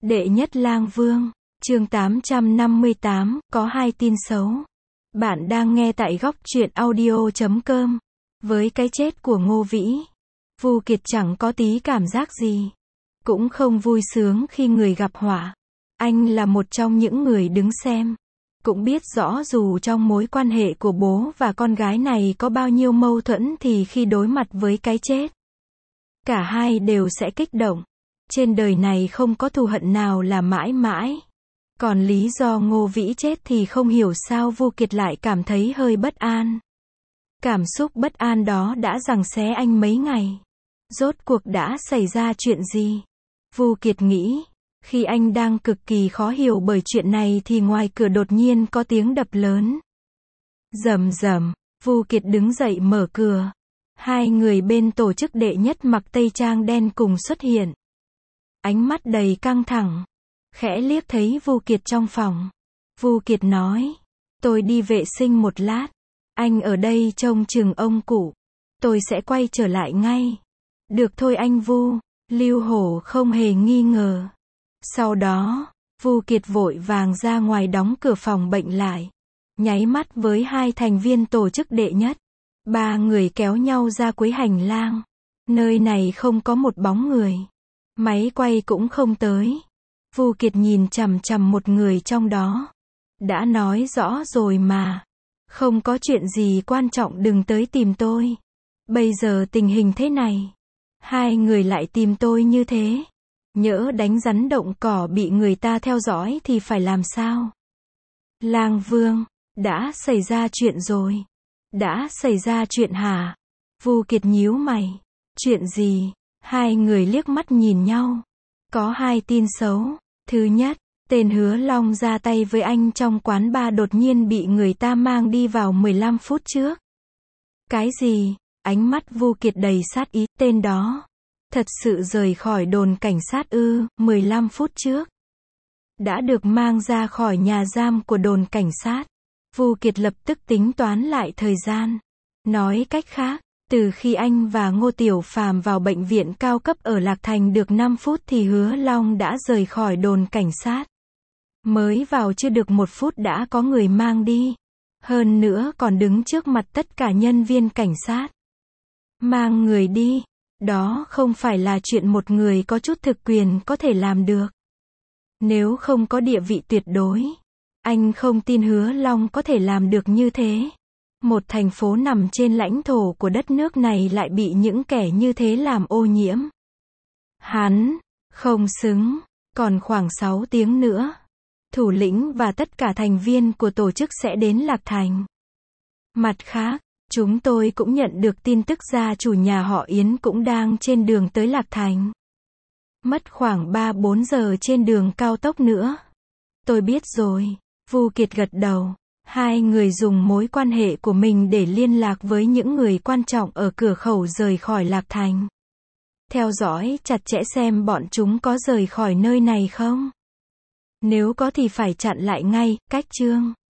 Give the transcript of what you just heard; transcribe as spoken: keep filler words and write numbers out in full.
Đệ nhất lang vương, chương tám trăm năm mươi tám, có hai tin xấu. Bạn đang nghe tại góc truyện audio chấm com. Với cái chết của Ngô Vĩ, Vu Kiệt chẳng có tí cảm giác gì. Cũng không vui sướng khi người gặp họa. Anh là một trong những người đứng xem. Cũng biết rõ dù trong mối quan hệ của bố và con gái này có bao nhiêu mâu thuẫn thì khi đối mặt với cái chết, cả hai đều sẽ kích động. Trên đời này không có thù hận nào là mãi mãi. Còn lý do Ngô Vĩ chết thì không hiểu sao Vu Kiệt lại cảm thấy hơi bất an. Cảm xúc bất an đó đã giằng xé anh mấy ngày. Rốt cuộc đã xảy ra chuyện gì? Vu Kiệt nghĩ. Khi anh đang cực kỳ khó hiểu bởi chuyện này thì ngoài cửa đột nhiên có tiếng đập lớn. Rầm rầm, Vu Kiệt đứng dậy mở cửa. Hai người bên tổ chức đệ nhất mặc tây trang đen cùng xuất hiện. Ánh mắt đầy căng thẳng. Khẽ liếc thấy Vu Kiệt trong phòng. Vu Kiệt nói. Tôi đi vệ sinh một lát. Anh ở đây trông chừng ông cụ. Tôi sẽ quay trở lại ngay. Được thôi anh Vu. Lưu Hổ không hề nghi ngờ. Sau đó, Vu Kiệt vội vàng ra ngoài đóng cửa phòng bệnh lại. Nháy mắt với hai thành viên tổ chức đệ nhất. Ba người kéo nhau ra cuối hành lang. Nơi này không có một bóng người. Máy quay cũng không tới. Vu Kiệt nhìn chằm chằm một người trong đó. Đã nói rõ rồi mà. Không có chuyện gì quan trọng đừng tới tìm tôi. Bây giờ tình hình thế này. Hai người lại tìm tôi như thế. Nhỡ đánh rắn động cỏ bị người ta theo dõi thì phải làm sao? Lang Vương, đã xảy ra chuyện rồi. Đã xảy ra chuyện hả? Vu Kiệt nhíu mày. Chuyện gì? Hai người liếc mắt nhìn nhau. Có hai tin xấu. Thứ nhất, tên Hứa Long ra tay với anh trong quán bar đột nhiên bị người ta mang đi vào mười lăm phút trước. Cái gì? Ánh mắt Vu Kiệt đầy sát ý. Tên đó thật sự rời khỏi đồn cảnh sát ư? mười lăm phút trước đã được mang ra khỏi nhà giam của đồn cảnh sát. Vu Kiệt lập tức tính toán lại thời gian. Nói cách khác, từ khi anh và Ngô Tiểu Phàm vào bệnh viện cao cấp ở Lạc Thành được năm phút thì Hứa Long đã rời khỏi đồn cảnh sát. Mới vào chưa được một phút đã có người mang đi. Hơn nữa còn đứng trước mặt tất cả nhân viên cảnh sát. Mang người đi. Đó không phải là chuyện một người có chút thực quyền có thể làm được. Nếu không có địa vị tuyệt đối, anh không tin Hứa Long có thể làm được như thế. Một thành phố nằm trên lãnh thổ của đất nước này lại bị những kẻ như thế làm ô nhiễm. Hắn không xứng. Còn khoảng sáu tiếng nữa, thủ lĩnh và tất cả thành viên của tổ chức sẽ đến Lạc Thành. Mặt khác, chúng tôi cũng nhận được tin tức gia chủ nhà họ Yến cũng đang trên đường tới Lạc Thành. Mất khoảng ba bốn giờ trên đường cao tốc nữa. Tôi biết rồi. Vu Kiệt gật đầu. Hai người dùng mối quan hệ của mình để liên lạc với những người quan trọng ở cửa khẩu rời khỏi Lạc Thành. Theo dõi chặt chẽ xem bọn chúng có rời khỏi nơi này không. Nếu có thì phải chặn lại ngay. Cách chương